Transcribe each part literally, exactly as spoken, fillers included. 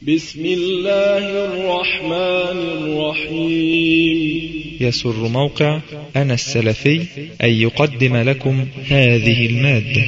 بسم الله الرحمن الرحيم. يسر موقع أنا السلفي أن يقدم لكم هذه المادة.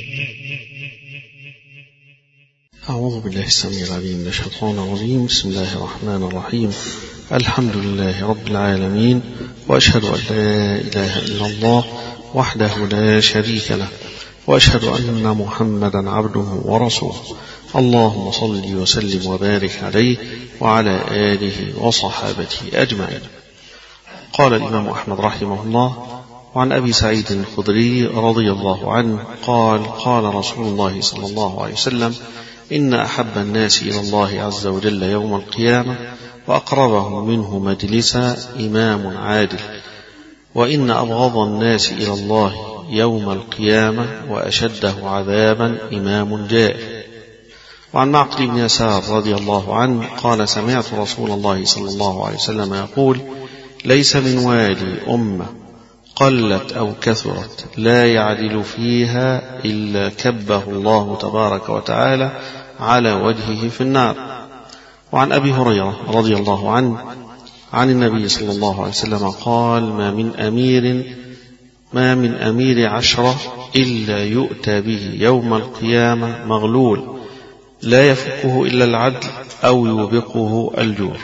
أعوذ بالله السميع العليم من الشيطان الرجيم. بسم الله الرحمن الرحيم. الحمد لله رب العالمين، وأشهد أن لا إله إلا الله وحده لا شريك له، وأشهد أن محمدا عبده ورسوله. اللهم صل وسلم وبارك عليه وعلى آله وصحابته أجمعين. قال الإمام أحمد رحمه الله: وعن أبي سعيد الخدري رضي الله عنه قال: قال رسول الله صلى الله عليه وسلم: إن أحب الناس إلى الله عز وجل يوم القيامة وأقربهم منه مجلسا إمام عادل، وإن أبغض الناس إلى الله يوم القيامة وأشده عذابا إمام جائر. وعن معقل بن يسار رضي الله عنه قال: سمعت رسول الله صلى الله عليه وسلم يقول: ليس من والي أمة قلت أو كثرت لا يعدل فيها إلا كبه الله تبارك وتعالى على وجهه في النار. وعن أبي هريرة رضي الله عنه عن النبي صلى الله عليه وسلم قال: ما من أمير ما من أمير عشرة إلا يؤتى به يوم القيامة مغلول لا يفكه إلا العدل أو يوبقه الجور.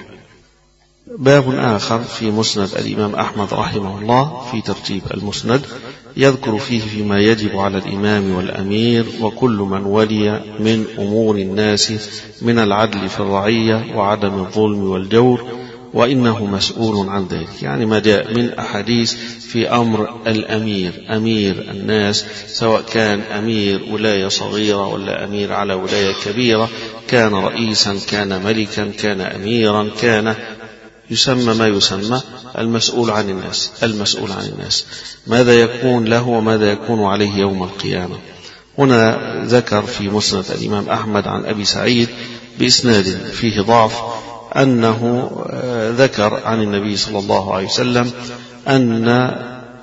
باب آخر في مسند الإمام أحمد رحمه الله في ترتيب المسند، يذكر فيه فيما يجب على الإمام والأمير وكل من ولي من أمور الناس من العدل في الرعية وعدم الظلم والجور، وإنه مسؤول عن ذلك. يعني ما جاء من أحاديث في أمر الأمير، أمير الناس، سواء كان أمير ولاية صغيرة ولا أمير على ولاية كبيرة، كان رئيسا كان ملكا كان أميرا، كان يسمى ما يسمى المسؤول عن الناس. المسؤول عن الناس ماذا يكون له وماذا يكون عليه يوم القيامة. هنا ذكر في مسند الإمام أحمد عن أبي سعيد بإسناد فيه ضعف أنه ذكر عن النبي صلى الله عليه وسلم أن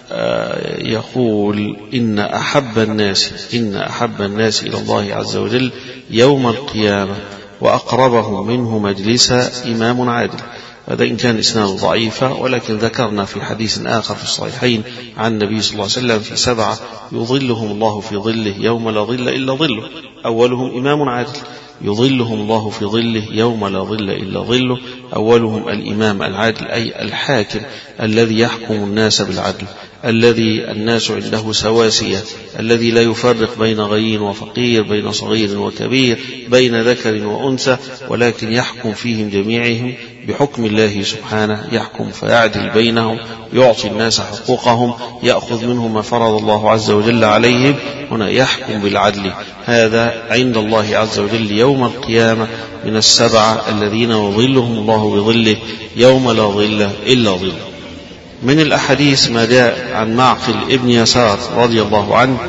يقول: إن أحب الناس إن أحب الناس إلى الله عز وجل يوم القيامة وأقربهم منه مجلسا إمام عادل. هذا إن كان إسناد ضعيفة، ولكن ذكرنا في حديث آخر في الصحيحين عن النبي صلى الله عليه وسلم في سبعة يظلهم الله في ظله يوم لا ظل إلا ظله، أولهم إمام عادل. يظلهم الله في ظله يوم لا ظل إلا ظله، أولهم الإمام العادل، أي الحاكم الذي يحكم الناس بالعدل، الذي الناس عنده سواسية، الذي لا يفرق بين غني وفقير، بين صغير وكبير، بين ذكر وأنثى، ولكن يحكم فيهم جميعهم بحكم الله سبحانه، يحكم فيعدل بينهم، يعطي الناس حقوقهم، يأخذ منهم ما فرض الله عز وجل عليهم. هنا يحكم بالعدل. هذا عند الله عز وجل يوم القيامة من السبعة الذين يظلهم الله بظله يوم لا ظل إلا ظله. من الأحاديث ما جاء عن معقل ابن يسار رضي الله عنه،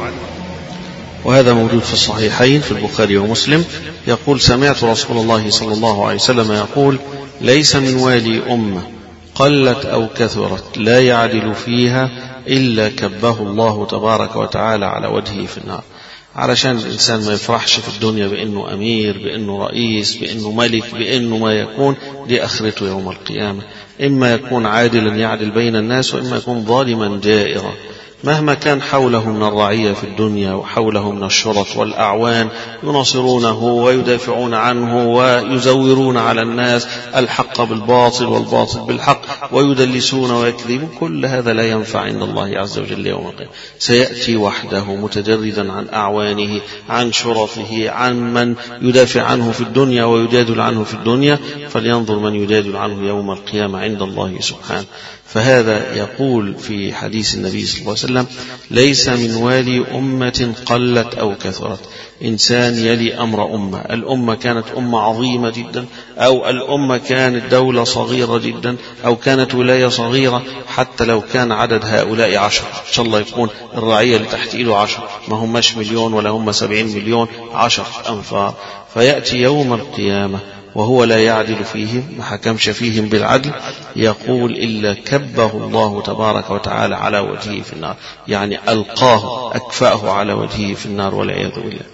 وهذا موجود في الصحيحين في البخاري ومسلم، يقول: سمعت رسول الله صلى الله عليه وسلم يقول: ليس من والي أمة قلت أو كثرت لا يعدل فيها إلا كبه الله تبارك وتعالى على وجهه في النار. علشان الإنسان ما يفرحش في الدنيا بأنه أمير، بأنه رئيس، بأنه ملك، بأنه ما يكون، دي آخرته يوم القيامة. إما يكون عادلا يعدل بين الناس، وإما يكون ظالما جائرا. مهما كان حوله من الرعية في الدنيا وحوله من الشرط والأعوان يناصرونه ويدافعون عنه ويزورون على الناس الحق بالباطل والباطل بالحق ويدلسون ويكذبون، كل هذا لا ينفع عند الله عز وجل يوم القيامة. سيأتي وحده متجردا عن أعوانه، عن شرطه، عن من يدافع عنه في الدنيا ويجادل عنه في الدنيا، فلينظر من يجادل عنه يوم القيامة عند الله سبحانه. فهذا يقول في حديث النبي صلى الله عليه وسلم: ليس من والي أمة قلت أو كثرت. إنسان يلي أمر أمة، الأمة كانت أمة عظيمة جدا، أو الأمة كانت دولة صغيرة جدا، أو كانت ولاية صغيرة، حتى لو كان عدد هؤلاء عشر، إن شاء الله يكون الرعية اللي تحت إيده عشر، ما هم مش مليون ولا هم سبعين مليون، عشر أنفار. فيأتي يوم القيامة وهو لا يعدل فيهم، ما حكمش فيهم بالعدل، يقول: إلا كبه الله تبارك وتعالى على وجهه في النار، يعني ألقاه أكفأه على وجهه في النار والعياذ بالله.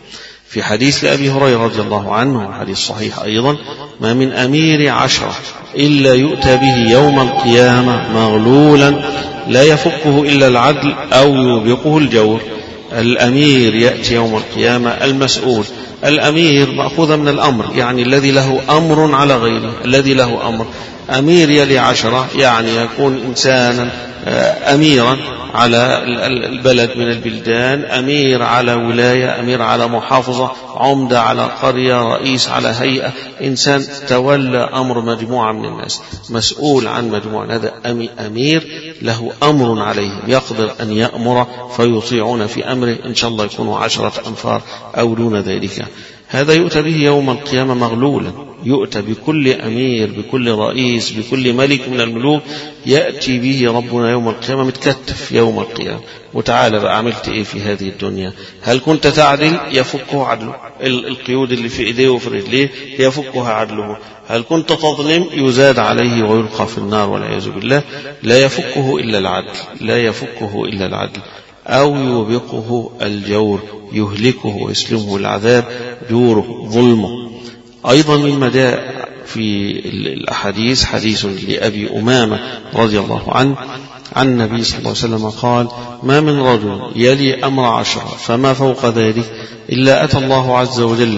في حديث لأبي هريرة رضي الله عنه، حديث صحيح أيضا: ما من أمير عشرة إلا يؤتى به يوم القيامة مغلولا لا يفكه إلا العدل أو يوبقه الجور. الأمير يأتي يوم القيامة المسؤول. الأمير مأخوذ من الأمر، يعني الذي له أمر على غيره، الذي له أمر. أمير يلي عشرة يعني يكون إنسانا أميرا على البلد من البلدان، أمير على ولاية، أمير على محافظة، عمدة على قرية، رئيس على هيئة، إنسان تولى أمر مجموعة من الناس، مسؤول عن مجموعة. هذا أمير له أمر عليهم، يقدر أن يأمر فيطيعون في أمره، إن شاء الله يكونوا عشرة أنفار أو دون ذلك. هذا يؤتى به يوم القيامة مغلولا، يؤتى بكل أمير، بكل رئيس، بكل ملك من الملوك، يأتي به ربنا يوم القيامة متكتف يوم القيامة. وتعالى بقى، عملت إيه في هذه الدنيا؟ هل كنت تعدل؟ يفكه عدله. القيود اللي في إيديه وفي رجليه يفكها عدله. هل كنت تظلم؟ يزاد عليه ويلقى في النار والعياذ بالله. لا يفكه إلا العدل، لا يفكه إلا العدل، أو يوبقه الجور، يهلكه ويسلمه العذاب، جوره، ظلمه. أيضا مما جاء في الأحاديث حديث لأبي أمامة رضي الله عنه عن النبي صلى الله عليه وسلم قال: ما من رجل يلي أمر عشرة فما فوق ذلك إلا أتى الله عز وجل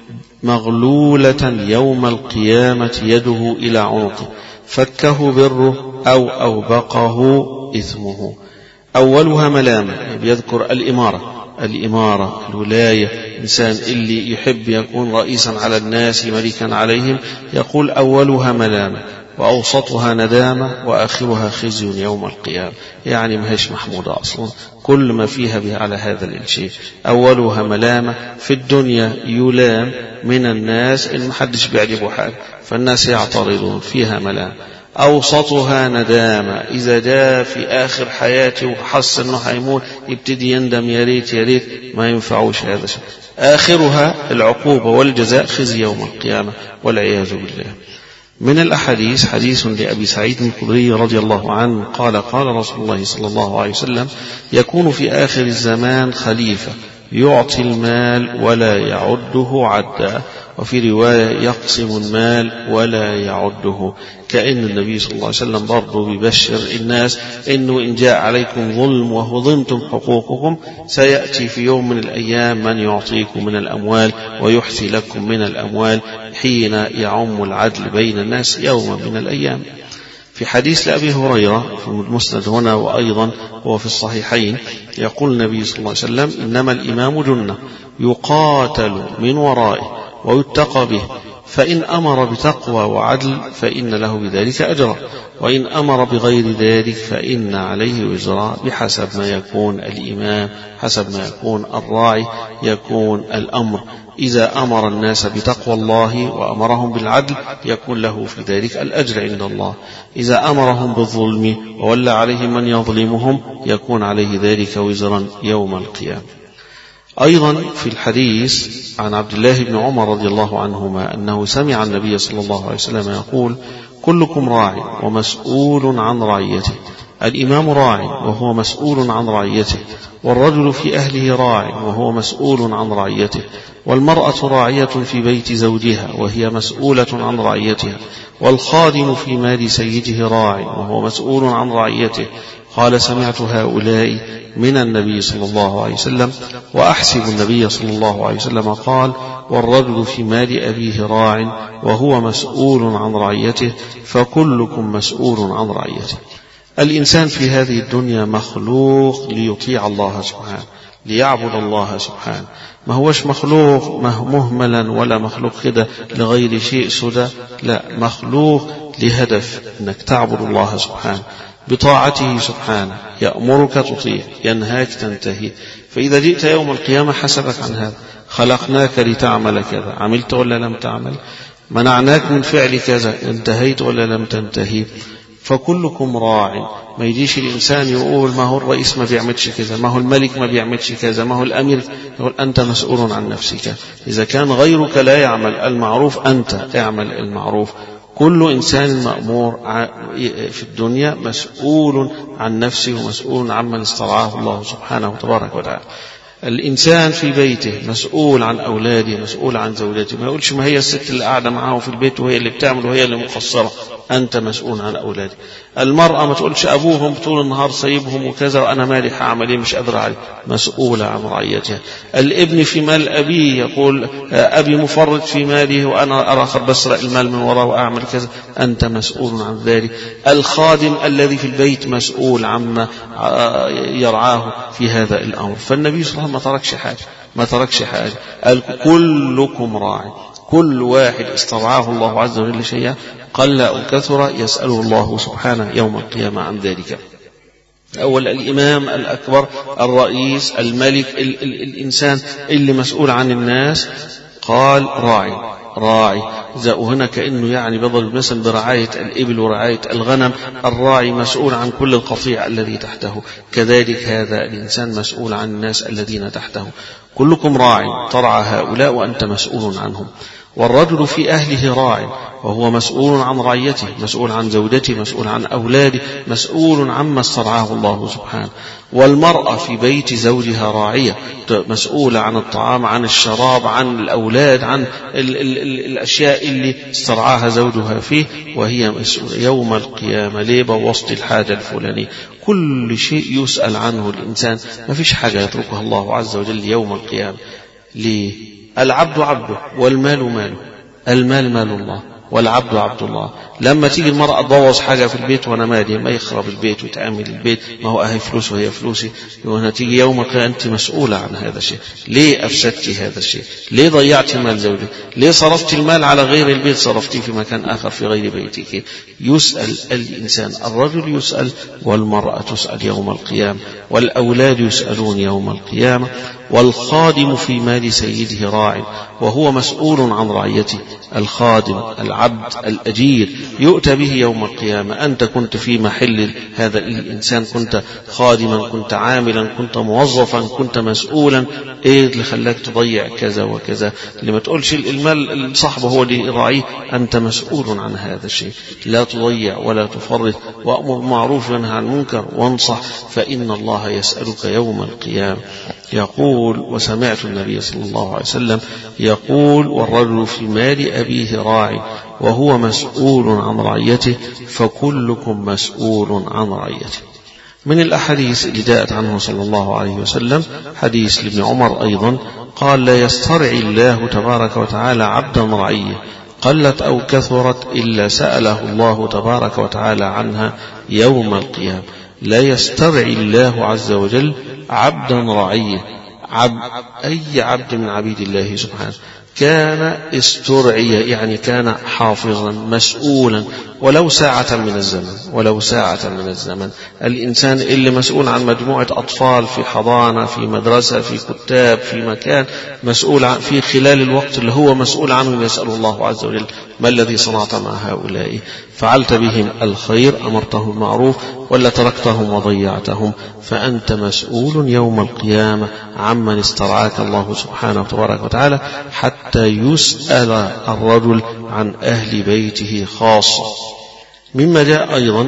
مغلولة يوم القيامة يده إلى عنقه، فكه بره أو أوبقه إثمه. أولها ملامة، بيذكر الإمارة، الإمارة الولاية، إنسان اللي يحب يكون رئيسا على الناس، ملكا عليهم، يقول: أولها ملامة، وأوسطها ندامة، وآخرها خزي يوم القيامة. يعني ما هيش محمودة أصلا، كل ما فيها به على هذا الشيء. أولها ملامة، في الدنيا يلام من الناس إن محدش بيعجبه حاجة، فالناس يعترضون، فيها ملامة. أوسطها ندامة، إذا جاء في آخر حياته وحس أنه هيموت يبتدي يندم، يا ريت يا ريت ما ينفعوش هذا الشيء. آخرها العقوبة والجزاء، خزي يوم القيامة والعياذ بالله. من الأحاديث حديث لأبي سعيد الخدري رضي الله عنه قال: قال رسول الله صلى الله عليه وسلم: يكون في آخر الزمان خليفة يعطي المال ولا يعده عدا، وفي رواية يقسم المال ولا يعده. كأن النبي صلى الله عليه وسلم برضو بيبشر الناس إنه إن جاء عليكم ظلم وهضمتم حقوقكم سيأتي في يوم من الأيام من يعطيكم من الأموال ويحثي لكم من الأموال، حين يعم العدل بين الناس يوم من الأيام. في حديث لأبي هريرة في المسند هنا وأيضا هو في الصحيحين، يقول النبي صلى الله عليه وسلم: إنما الإمام جنة يقاتل من ورائه ويتقى به، فإن أمر بتقوى وعدل فإن له بذلك أجرا، وإن أمر بغير ذلك فإن عليه وزرا، بحسب ما يكون الإمام، حسب ما يكون الراعي يكون الأمر. إذا أمر الناس بتقوى الله وأمرهم بالعدل يكون له في ذلك الأجر عند الله. إذا أمرهم بالظلم وولى عليهم من يظلمهم يكون عليه ذلك وزرا يوم القيامة. أيضا في الحديث عن عبد الله بن عمر رضي الله عنهما أنه سمع النبي صلى الله عليه وسلم يقول: كلكم راع ومسؤول عن رعيته. الإمام راع وهو مسؤول عن رعيته، والرجل في أهله راع وهو مسؤول عن رعيته، والمرأة راعية في بيت زوجها وهي مسؤولة عن رعيتها، والخادم في مال سيده راع وهو مسؤول عن رعيته. قال: سمعت هؤلاء من النبي صلى الله عليه وسلم، وأحسب النبي صلى الله عليه وسلم قال: والرجل في مال أبيه راع وهو مسؤول عن رعيته، فكلكم مسؤول عن رعيته. الإنسان في هذه الدنيا مخلوق ليطيع الله سبحانه، ليعبد الله سبحانه، ما هوش مخلوق مهملا ولا مخلوق كده لغير شيء سدى، لا، مخلوق لهدف أنك تعبد الله سبحانه بطاعته سبحانه، يأمرك تطيع، ينهاك تنتهي. فإذا جئت يوم القيامة حسبك عن هذا، خلقناك لتعمل كذا، عملت ولا لم تعمل؟ منعناك من فعل كذا، انتهيت ولا لم تنتهي؟ فكلكم راع. ما يجيش الإنسان يقول ما هو الرئيس ما بيعملش كذا، ما هو الملك ما بيعملش كذا، ما هو الأمير، يقول أنت مسؤول عن نفسك. إذا كان غيرك لا يعمل المعروف أنت اعمل المعروف. كل إنسان مأمور في الدنيا مسؤول عن نفسه ومسؤول عمن استرعاه الله سبحانه وتبارك وتعالى. الإنسان في بيته مسؤول عن أولاده، مسؤول عن زوجته. ما يقولش ما هي الست اللي قاعدة معاه في البيت وهي اللي بتعمل وهي اللي مقصرة. أنت مسؤول عن أولادك. المرأة ما تقولش أبوهم طول النهار سيبهم وكذا وأنا مالي هعمل إيه مش قادر عليه. مسؤولة عن رعيتها. الابن في مال أبيه يقول أبي مفرط في ماله وأنا أراخر بسرق المال من وراه وأعمل كذا. أنت مسؤول عن ذلك. الخادم الذي في البيت مسؤول عما يرعاه في هذا الأمر. فالنبي صلى الله عليه وسلم ما تركش حاجة ما تركش حاجة قال كلكم راع. كل واحد استرعاه الله عز وجل شيئا قل أو كثر يسأله الله سبحانه يوم القيامة عن ذلك. أول الإمام الأكبر، الرئيس، الملك، ال ال الإنسان اللي مسؤول عن الناس قال راعي راعي. وهنا كأنه يعني بضل مثلا برعاية الإبل ورعاية الغنم. الراعي مسؤول عن كل القطيع الذي تحته، كذلك هذا الإنسان مسؤول عن الناس الذين تحته. كلكم راع ترعى هؤلاء وأنت مسؤول عنهم. والرجل في أهله راع وهو مسؤول عن رعيته، مسؤول عن زوجته، مسؤول عن أولاده، مسؤول عما استرعاه الله سبحانه. والمرأة في بيت زوجها راعية، مسؤولة عن الطعام، عن الشراب، عن الأولاد، عن ال ال ال الأشياء اللي استرعاها زوجها فيه، وهي مسؤولة يوم القيامة. ليه بوظت الحاجة الفلانية؟ كل شيء يسأل عنه الإنسان، ما فيش حاجة يتركها الله عز وجل يوم القيامة. ليه؟ العبد عبده والمال ماله. المال مال الله والعبد عبد الله. لما تيجي المرأة تبوظ حاجة في البيت وأنا مالي، ما يخرب البيت وتعمل البيت، ما هو أهي فلوس وهي فلوسي، وهنا تيجي يومك أنت مسؤولة عن هذا الشيء. ليه أفسدتي هذا الشيء؟ ليه ضيعتي مال زوجك؟ ليه صرفت المال على غير البيت، صرفتيه في مكان آخر في غير بيتك؟ يسأل الإنسان. الرجل يسأل والمرأة تسأل يوم القيامة، والأولاد يسألون يوم القيامة. والخادم في مال سيده راع وهو مسؤول عن رعيته. الخادم العبد الأجير يؤتى به يوم القيامة. أنت كنت في محل هذا الإنسان، كنت خادما، كنت عاملا، كنت موظفا، كنت مسؤولا. إيه اللي خلاك تضيع كذا وكذا؟ اللي ما تقولش المال صاحبه هو اللي يراعيه. أنت مسؤول عن هذا الشيء. لا تضيع ولا تفرط، وأمر بالمعروف وانهى عن المنكر وانصح، فإن الله يسألك يوم القيامة. يقول وسمعت النبي صلى الله عليه وسلم يقول والرجل في مال أبيه راع وهو مسؤول عن رعيته، فكلكم مسؤول عن رعيته. من الأحاديث اللي جاءت عنه صلى الله عليه وسلم حديث لابن عمر أيضا قال لا يسترعي الله تبارك وتعالى عبدا رعية قلت أو كثرت إلا سأله الله تبارك وتعالى عنها يوم القيامة. لا يسترعي الله عز وجل عبدا رعية. عبد أي عبد من عبيد الله سبحانه كان استرعي، يعني كان حافظا مسؤولا ولو ساعة من الزمن، ولو ساعة من الزمن. الإنسان اللي مسؤول عن مجموعة أطفال في حضانة، في مدرسة، في كتاب، في مكان مسؤول عن في خلال الوقت اللي هو مسؤول عنه، يسأل الله عز وجل ما الذي صنعت مع هؤلاء؟ فعلت بهم الخير، أمرتهم بالمعروف ولا تركتهم وضيعتهم؟ فأنت مسؤول يوم القيامة عمن استرعاك الله سبحانه وتبارك وتعالى، حتى يسأل الرجل عن أهل بيته خاصة. مما جاء أيضا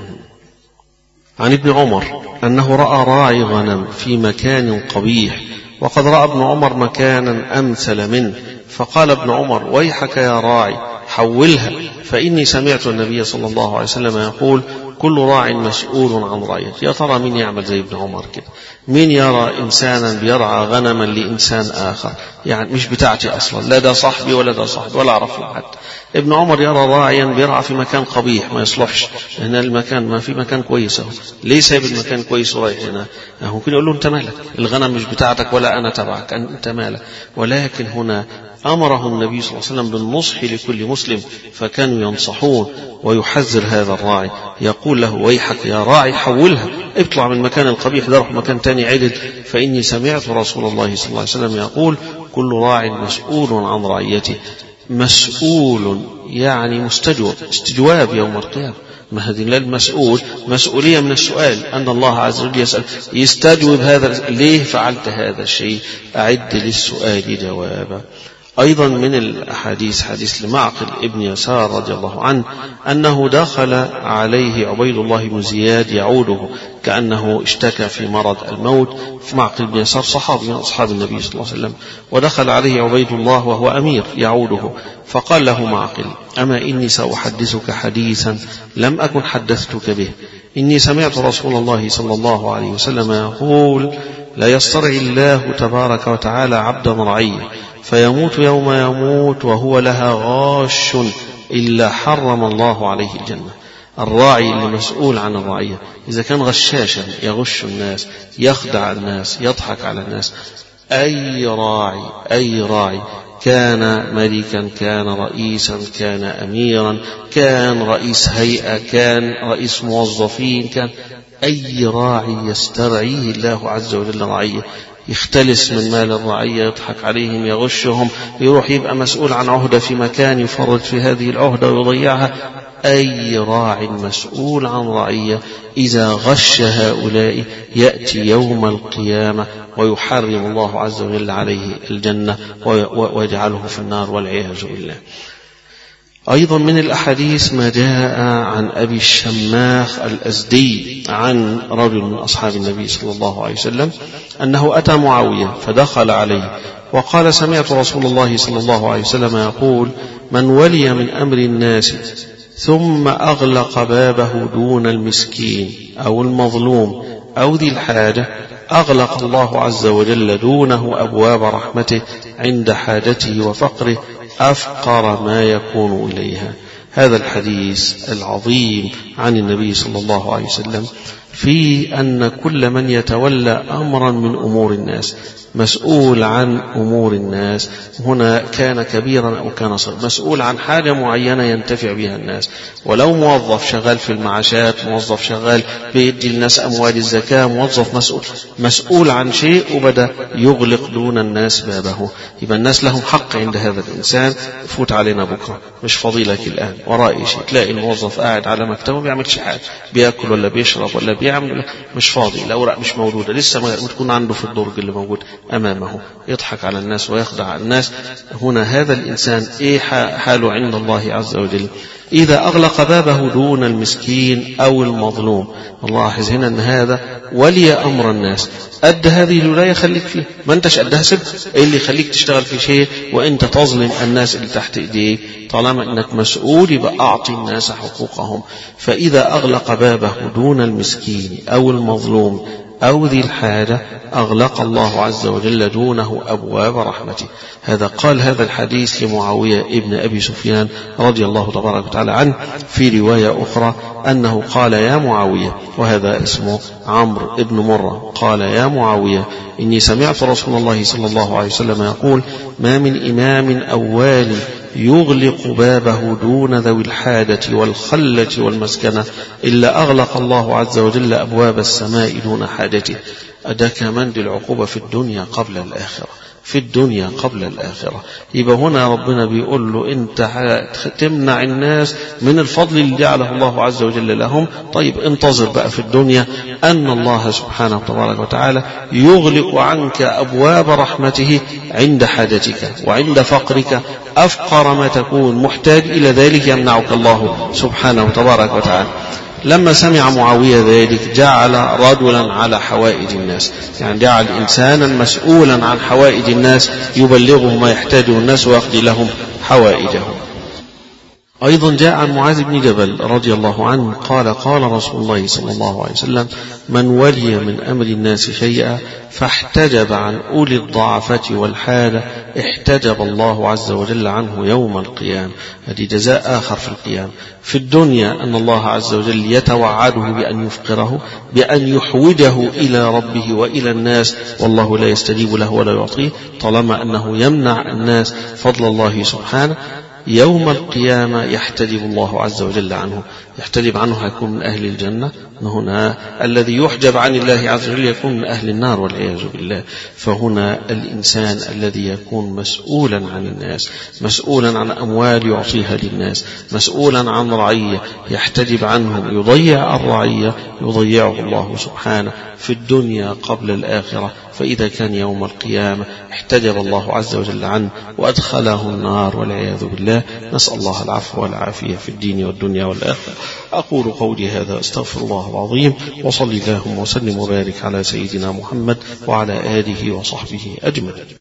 عن ابن عمر أنه رأى راعي غنم في مكان قبيح، وقد رأى ابن عمر مكانا أمثل منه، فقال ابن عمر ويحك يا راعي حولها، فإني سمعت النبي صلى الله عليه وسلم يقول كل راع مسؤول عن رعيته. يا ترى مين يعمل زي ابن عمر كده؟ مين يرى إنسانا بيرعى غنما لإنسان آخر، يعني مش بتاعتي أصلا، لا ده صاحبي ولا ده صاحبي ولا أعرفه حتى. ابن عمر يرى راعيا بيرعى في مكان قبيح ما يصلحش، هنا المكان ما في مكان كويس اهو، ليه سايب المكان كويس ورايح هنا؟ ممكن يقول له انت مالك، الغنم مش بتاعتك ولا انا تبعك، انت مالك. ولكن هنا أمره النبي صلى الله عليه وسلم بالنصح لكل مسلم، فكانوا ينصحون ويحذر هذا الراعي، يقول له ويحك يا راعي حولها، اطلع من المكان القبيح ده، روح مكان تاني عدل، فإني سمعت رسول الله صلى الله عليه وسلم يقول كل راع مسؤول عن رعيته. مسؤول يعني مستجوب، استجواب يوم القيامة. ما هذه المسؤول مسؤولية من السؤال، أن الله عز وجل يسأل يستجوب هذا، ليه فعلت هذا الشيء؟ أعد للسؤال جوابا. أيضا من الأحاديث حديث لمعقل ابن يسار رضي الله عنه أنه دخل عليه عبيد الله بن زياد يعوده كأنه اشتكى في مرض الموت. معقل بن يسار صحابي من أصحاب النبي صلى الله عليه وسلم، ودخل عليه عبيد الله وهو أمير يعوده، فقال له معقل: أما إني سأحدثك حديثا لم أكن حدثتك به، إني سمعت رسول الله صلى الله عليه وسلم يقول: لا يسترعي الله تبارك وتعالى عبدا رعيا فيموت يوم يموت وهو لها غاش إلا حرم الله عليه الجنة. الراعي اللي مسؤول عن الرعية إذا كان غشاشا يغش الناس، يخدع الناس، يضحك على الناس، أي راعي أي راعي كان ملكا، كان رئيسا، كان أميرا، كان رئيس هيئة، كان رئيس موظفين، كان أي راعي يسترعيه الله عز وجل رعية، يختلس من مال الرعية، يضحك عليهم، يغشهم، يروح يبقى مسؤول عن عهدة في مكان، يفرط في هذه العهدة ويضيعها. أي راع مسؤول عن رعية إذا غش هؤلاء يأتي يوم القيامة ويحرم الله عز وجل عليه الجنة ويجعله في النار والعياذ بالله. أيضا من الأحاديث ما جاء عن أبي الشماخ الأزدي عن رجل من أصحاب النبي صلى الله عليه وسلم أنه أتى معاوية فدخل عليه وقال: سمعت رسول الله صلى الله عليه وسلم يقول: من ولي من أمر الناس ثم أغلق بابه دون المسكين أو المظلوم أو ذي الحاجة أغلق الله عز وجل دونه أبواب رحمته عند حاجته وفقره أفقر ما يكون إليها. هذا الحديث العظيم عن النبي صلى الله عليه وسلم في أن كل من يتولى أمرا من أمور الناس مسؤول عن أمور الناس، هنا كان كبيرا أو كان صغيرا، مسؤول عن حاجة معينة ينتفع بها الناس، ولو موظف شغال في المعاشات، موظف شغال بيدي الناس أموال الزكاة، موظف مسؤول مسؤول عن شيء وبدأ يغلق دون الناس بابه، يبقى الناس لهم حق عند هذا الإنسان. فوت علينا بكرة مش فضيلك الآن ورائي شيء، تلاقي الموظف قاعد على مكتبه بيعملش حاجة، بيأكل ولا بيشرب ولا بيعمل، مش فاضي، الأوراق مش موجودة، لسه ما تكون عنده في الدرج اللي موجود أمامه، يضحك على الناس ويخدع الناس. هنا هذا الإنسان إيه حاله عند الله عز وجل؟ إذا أغلق بابه دون المسكين أو المظلوم. نلاحظ هنا أن هذا ولي أمر الناس، أدى هذه الولاية خليك فيه، ما أنتش أدها سب، إيه اللي يخليك تشتغل في شيء وأنت تظلم الناس اللي تحت إيديك؟ طالما أنك مسؤول يبقى أعطي الناس حقوقهم. فإذا أغلق بابه دون المسكين أو المظلوم أو ذي الحاجة أغلق الله عز وجل دونه أبواب رحمته. هذا قال هذا الحديث لمعاوية ابن أبي سفيان رضي الله تبارك وتعالى عنه. في رواية أخرى أنه قال: يا معاوية، وهذا اسمه عمرو ابن مرة، قال: يا معاوية، إني سمعت رسول الله صلى الله عليه وسلم يقول: ما من إمام أو والي يغلق بابه دون ذوي الحاجة والخلة والمسكنة إلا أغلق الله عز وجل أبواب السماء دون حاجته. أداك من العقوبة في الدنيا قبل الآخرة، في الدنيا قبل الآخرة. يبقى هنا ربنا بيقول له: أنت تمنع الناس من الفضل اللي جعله الله عز وجل لهم، طيب انتظر بقى في الدنيا أن الله سبحانه تبارك وتعالى يغلق عنك أبواب رحمته عند حاجتك وعند فقرك، أفقر ما تكون محتاج إلى ذلك يمنعك الله سبحانه تبارك وتعالى. لما سمع معاوية ذلك جعل رجلا على حوائج الناس، يعني جعل إنسانا مسؤولا عن حوائج الناس يبلغه ما يحتاجه الناس ويقضي لهم حوائجهم. أيضا جاء عن معاذ بن جبل رضي الله عنه قال: قال رسول الله صلى الله عليه وسلم: من ولي من أمر الناس شيئا فاحتجب عن أولي الضعفة والحالة احتجب الله عز وجل عنه يوم القيامة. هذه جزاء آخر في القيامة. في الدنيا أن الله عز وجل يتوعده بأن يفقره، بأن يحوجه إلى ربه وإلى الناس، والله لا يستجيب له ولا يعطيه طالما أنه يمنع الناس فضل الله سبحانه. يوم القيامة يحتجب الله عز وجل عنه، يحتجب عنه، هيكون من أهل الجنة هنا الذي يحجب عن الله عز وجل يكون من أهل النار والعياذ بالله. فهنا الإنسان الذي يكون مسؤولا عن الناس، مسؤولا عن أموال يعطيها للناس، مسؤولا عن رعية يحتجب عنهم، يضيع الرعية يضيعه الله سبحانه في الدنيا قبل الآخرة. فإذا كان يوم القيامة احتجب الله عز وجل عنه وأدخله النار والعياذ بالله. نسأل الله العفو والعافية في الدين والدنيا والآخرة. أقول قولي هذا أستغفر الله العظيم، وصلي اللهم وسلم وبارك على سيدنا محمد وعلى آله وصحبه أجمعين.